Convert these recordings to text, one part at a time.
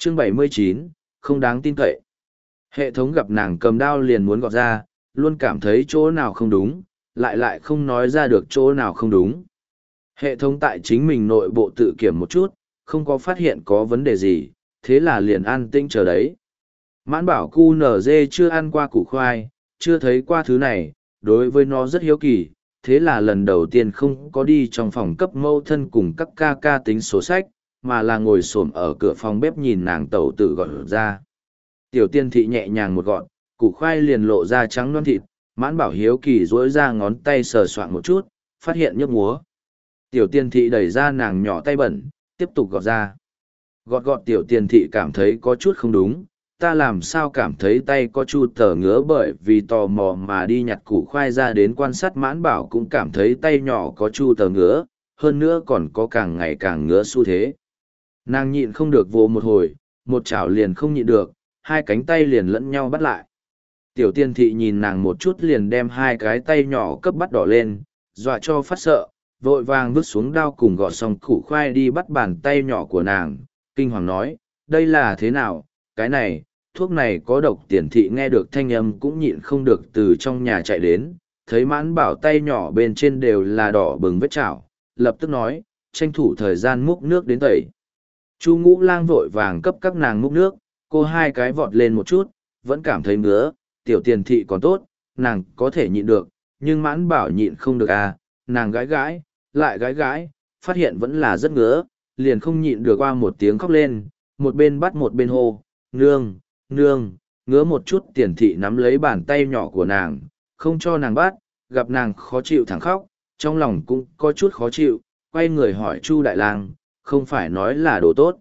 Chương 79, không đáng tin cậy. Hệ thống gặp nàng cầm đao liền muốn gọt ra, luôn cảm thấy chỗ nào không đúng, lại không nói ra được chỗ nào không đúng. Hệ thống tại chính mình nội bộ tự kiểm một chút, không có phát hiện có vấn đề gì, thế là liền an tĩnh chờ đấy. Mãn bảo QNZ chưa ăn qua củ khoai, chưa thấy qua thứ này, đối với nó rất hiếu kỳ, thế là lần đầu tiên không có đi trong phòng cấp mâu thân cùng các ca ca tính sổ sách, mà là ngồi xổm ở cửa phòng bếp nhìn nàng tẩu tử gọt ra. Tiểu tiên thị nhẹ nhàng một gọn, củ khoai liền lộ ra trắng non thịt, mãn bảo hiếu kỳ dỗi ra ngón tay sờ soạn một chút, phát hiện nhấp múa. Tiểu tiên thị đẩy ra nàng nhỏ tay bẩn, tiếp tục gọt ra. Gọt tiểu tiên thị cảm thấy có chút không đúng, ta làm sao cảm thấy tay có chút tờ ngứa bởi vì tò mò mà đi nhặt củ khoai ra đến quan sát mãn bảo cũng cảm thấy tay nhỏ có chút tờ ngứa, hơn nữa còn có càng ngày càng ngứa xu thế. Nàng nhịn không được vồ một hồi, một chảo liền không nhịn được, hai cánh tay liền lẫn nhau bắt lại. Tiểu tiên thị nhìn nàng một chút liền đem hai cái tay nhỏ cấp bắt đỏ lên, dọa cho phát sợ, vội vàng vứt xuống đao cùng gọt xong củ khoai đi bắt bàn tay nhỏ của nàng, kinh hoàng nói, đây là thế nào, cái này, thuốc này có độc. Tiền thị nghe được thanh âm cũng nhịn không được từ trong nhà chạy đến, thấy mãn bảo tay nhỏ bên trên đều là đỏ bừng vết chảo, lập tức nói, tranh thủ thời gian múc nước đến tẩy. Chu Ngũ Lang vội vàng cấp các nàng múc nước, cô hai cái vọt lên một chút, vẫn cảm thấy ngứa, tiểu tiền thị còn tốt, nàng có thể nhịn được, nhưng mãn bảo nhịn không được à, nàng gãi, lại gãi, phát hiện vẫn là rất ngứa, liền không nhịn được qua một tiếng khóc lên, một bên bắt một bên hô, nương, ngứa một chút. Tiền thị nắm lấy bàn tay nhỏ của nàng, không cho nàng bắt, gặp nàng khó chịu thẳng khóc, trong lòng cũng có chút khó chịu, quay người hỏi Chu Đại Lang, không phải nói là đồ tốt.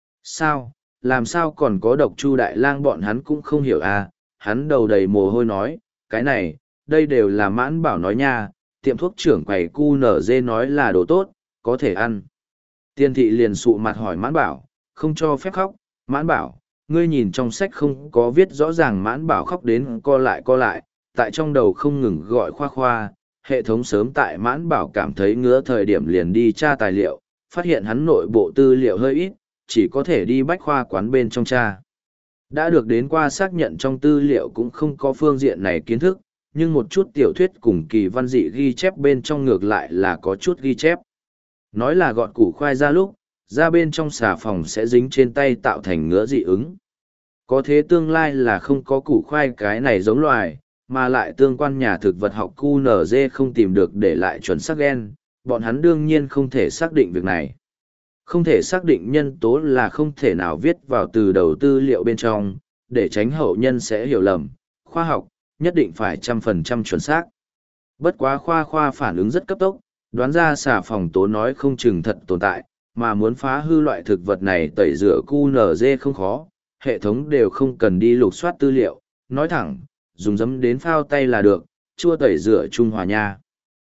Sao, làm sao còn có độc? Chu Đại Lang bọn hắn cũng không hiểu à, hắn đầu đầy mồ hôi nói, cái này, đây đều là mãn bảo nói nha, tiệm thuốc trưởng quầy QNZ nói là đồ tốt, có thể ăn. Tiên thị liền sụ mặt hỏi mãn bảo, không cho phép khóc, mãn bảo, ngươi nhìn trong sách không có viết rõ ràng. Mãn bảo khóc đến co lại, tại trong đầu không ngừng gọi khoa, hệ thống sớm tại mãn bảo cảm thấy ngứa thời điểm liền đi tra tài liệu, phát hiện hắn nội bộ tư liệu hơi ít, chỉ có thể đi bách khoa quán bên trong tra. Đã được đến qua xác nhận trong tư liệu cũng không có phương diện này kiến thức, nhưng một chút tiểu thuyết cùng kỳ văn dị ghi chép bên trong ngược lại là có chút ghi chép. Nói là gọt củ khoai ra lúc, ra bên trong xà phòng sẽ dính trên tay tạo thành ngứa dị ứng. Có thế tương lai là không có củ khoai cái này giống loài, mà lại tương quan nhà thực vật học QNZ không tìm được để lại chuẩn xác gen, bọn hắn đương nhiên không thể xác định việc này. Không thể xác định nhân tố là không thể nào viết vào từ đầu tư liệu bên trong, để tránh hậu nhân sẽ hiểu lầm. Khoa học, nhất định phải 100% chuẩn xác. Bất quá khoa phản ứng rất cấp tốc, đoán ra xà phòng tố nói không chừng thật tồn tại, mà muốn phá hư loại thực vật này tẩy rửa QNZ không khó, hệ thống đều không cần đi lục soát tư liệu, nói thẳng, dùng giấm đến phao tay là được, chua tẩy rửa trung hòa nha.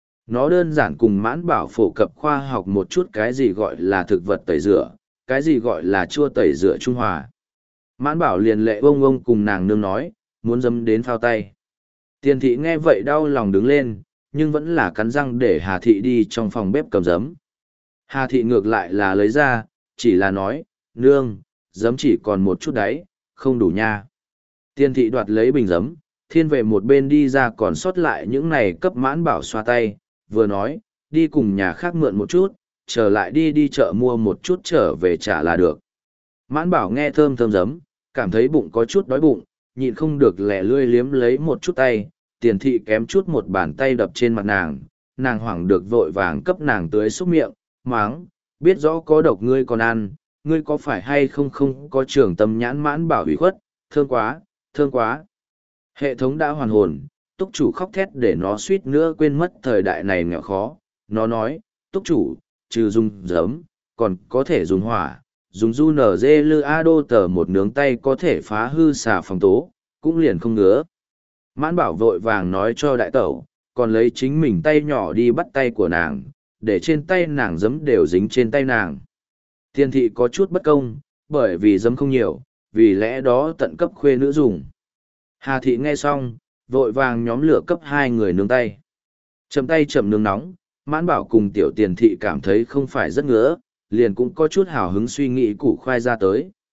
Nó đơn giản cùng mãn bảo phổ cập khoa học một chút cái gì gọi là thực vật tẩy rửa, cái gì gọi là chua tẩy rửa trung hòa. Mãn bảo liền lệ ông cùng nàng nương nói, muốn giấm đến phao tay. Tiền thị nghe vậy đau lòng đứng lên, nhưng vẫn là cắn răng để Hà thị đi trong phòng bếp cầm giấm. Hà thị ngược lại là lấy ra, chỉ là nói, nương, giấm chỉ còn một chút đấy, không đủ nha. Tiền thị đoạt lấy bình giấm, thiên về một bên đi ra còn sót lại những này cấp mãn bảo xoa tay, vừa nói, đi cùng nhà khác mượn một chút, trở lại đi chợ mua một chút trở về trả là được. Mãn bảo nghe thơm giấm, cảm thấy bụng có chút đói bụng, nhịn không được lẻ lươi liếm lấy một chút tay, tiền thị kém chút một bàn tay đập trên mặt nàng hoảng được vội vàng cấp nàng tưới xúc miệng, máng, biết rõ có độc ngươi còn ăn, ngươi có phải hay không có trưởng tâm nhãn. Mãn bảo ủy khuất, thương quá. Hệ thống đã hoàn hồn, túc chủ khóc thét để nó suýt nữa quên mất thời đại này nghèo khó. Nó nói, túc chủ, trừ dùng giấm, còn có thể dùng hỏa, dùng du nở dê lư a đô tờ một nướng tay có thể phá hư xà phòng tố, cũng liền không ngứa. Mãn bảo vội vàng nói cho đại tẩu, còn lấy chính mình tay nhỏ đi bắt tay của nàng, để trên tay nàng giấm đều dính trên tay nàng. Tiên thị có chút bất công, bởi vì giấm không nhiều, vì lẽ đó tận cấp khuê nữ dùng. Hà thị nghe xong, vội vàng nhóm lửa cấp hai người nướng tay. Chậm tay chậm nướng nóng, mãn bảo cùng tiểu tiền thị cảm thấy không phải rất ngứa, liền cũng có chút hào hứng suy nghĩ củ khoai ra tới.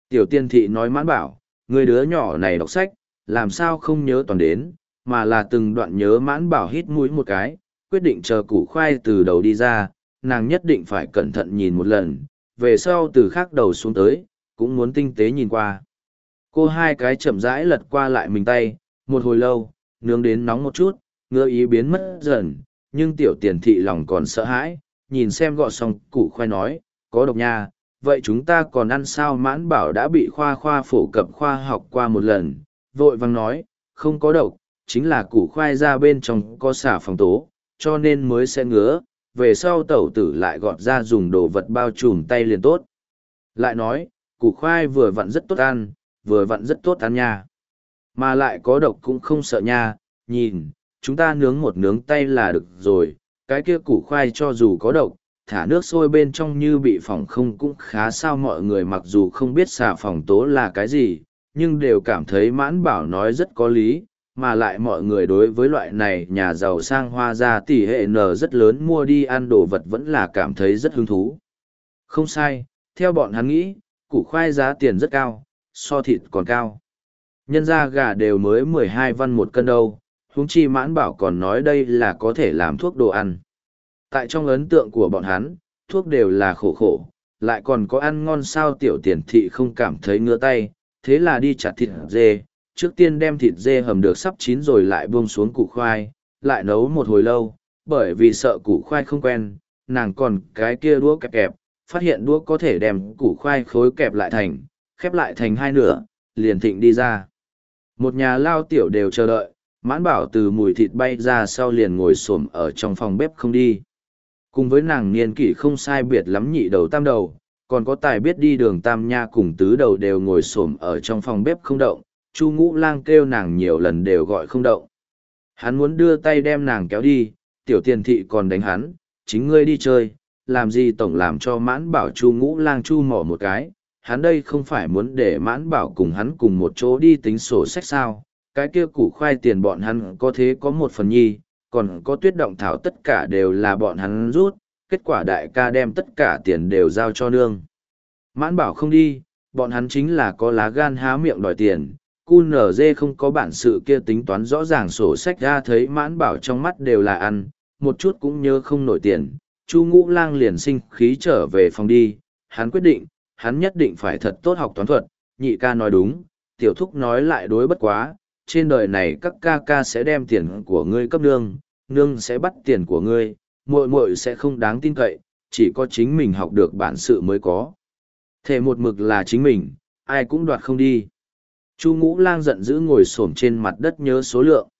Tiểu tiên thị nói mãn bảo, người đứa nhỏ này đọc sách, làm sao không nhớ toàn đến, mà là từng đoạn nhớ. Mãn bảo hít mũi một cái, quyết định chờ củ khoai từ đầu đi ra, nàng nhất định phải cẩn thận nhìn một lần, về sau từ khác đầu xuống tới, cũng muốn tinh tế nhìn qua. Cô hai cái chậm rãi lật qua lại mình tay, một hồi lâu, nướng đến nóng một chút, ngứa ý biến mất dần, nhưng tiểu tiền thị lòng còn sợ hãi, nhìn xem gọt xong củ khoai nói, có độc nha, vậy chúng ta còn ăn sao? Mãn bảo đã bị khoa phổ cập khoa học qua một lần, vội vàng nói, không có độc, chính là củ khoai ra bên trong có xả phòng tố, cho nên mới sẽ ngứa, về sau tẩu tử lại gọt ra dùng đồ vật bao trùm tay liền tốt. Lại nói, củ khoai vừa vặn rất tốt ăn, vừa vặn rất tốt ăn nha. Mà lại có độc cũng không sợ nha, nhìn, chúng ta nướng một nướng tay là được rồi, cái kia củ khoai cho dù có độc, thả nước sôi bên trong như bị phỏng không cũng khá. Sao mọi người mặc dù không biết xà phòng tố là cái gì, nhưng đều cảm thấy mãn bảo nói rất có lý, mà lại mọi người đối với loại này nhà giàu sang hoa ra tỷ hệ n rất lớn mua đi ăn đồ vật vẫn là cảm thấy rất hứng thú. Không sai, theo bọn hắn nghĩ, củ khoai giá tiền rất cao, so thịt còn cao. Nhân ra gà đều mới 12 văn một cân đâu, huống chi mãn bảo còn nói đây là có thể làm thuốc đồ ăn. Tại trong ấn tượng của bọn hắn, thuốc đều là khổ khổ, lại còn có ăn ngon. Sao tiểu tiền thị không cảm thấy ngứa tay, thế là đi chặt thịt dê, trước tiên đem thịt dê hầm được sắp chín rồi lại buông xuống củ khoai, lại nấu một hồi lâu, bởi vì sợ củ khoai không quen, nàng còn cái kia đũa kẹp kẹp, phát hiện đũa có thể đem củ khoai khối kẹp lại thành, khép lại thành hai nửa, liền thịnh đi ra. Một nhà lao tiểu đều chờ đợi, mãn bảo từ mùi thịt bay ra sau liền ngồi xổm ở trong phòng bếp không đi. Cùng với nàng niên kỷ không sai biệt lắm nhị đầu tam đầu, còn có tài biết đi đường tam nha cùng tứ đầu đều ngồi xổm ở trong phòng bếp không động. Chu Ngũ Lang kêu nàng nhiều lần đều gọi không động. Hắn muốn đưa tay đem nàng kéo đi, tiểu tiền thị còn đánh hắn, chính ngươi đi chơi, làm gì tổng làm cho mãn bảo. Chu Ngũ Lang chu mỏ một cái, hắn đây không phải muốn để mãn bảo cùng hắn cùng một chỗ đi tính sổ sách sao, cái kia củ khoai tiền bọn hắn có thế có một phần nhi, còn có tuyết động thảo tất cả đều là bọn hắn rút, kết quả đại ca đem tất cả tiền đều giao cho nương. Mãn bảo không đi, bọn hắn chính là có lá gan há miệng đòi tiền. QNZ không có bản sự kia tính toán rõ ràng sổ sách ra, thấy mãn bảo trong mắt đều là ăn, một chút cũng nhớ không nổi tiền. Chu Ngũ Lang liền sinh khí trở về phòng đi, hắn quyết định, hắn nhất định phải thật tốt học toán thuật. Nhị ca nói đúng, tiểu thúc nói lại đối bất quá, trên đời này các ca ca sẽ đem tiền của ngươi cấp nương, nương sẽ bắt tiền của ngươi, muội muội sẽ không đáng tin cậy, chỉ có chính mình học được bản sự mới có thể một mực là chính mình, ai cũng đoạt không đi. Chu Ngũ Lang giận dữ ngồi xổm trên mặt đất nhớ số lượng.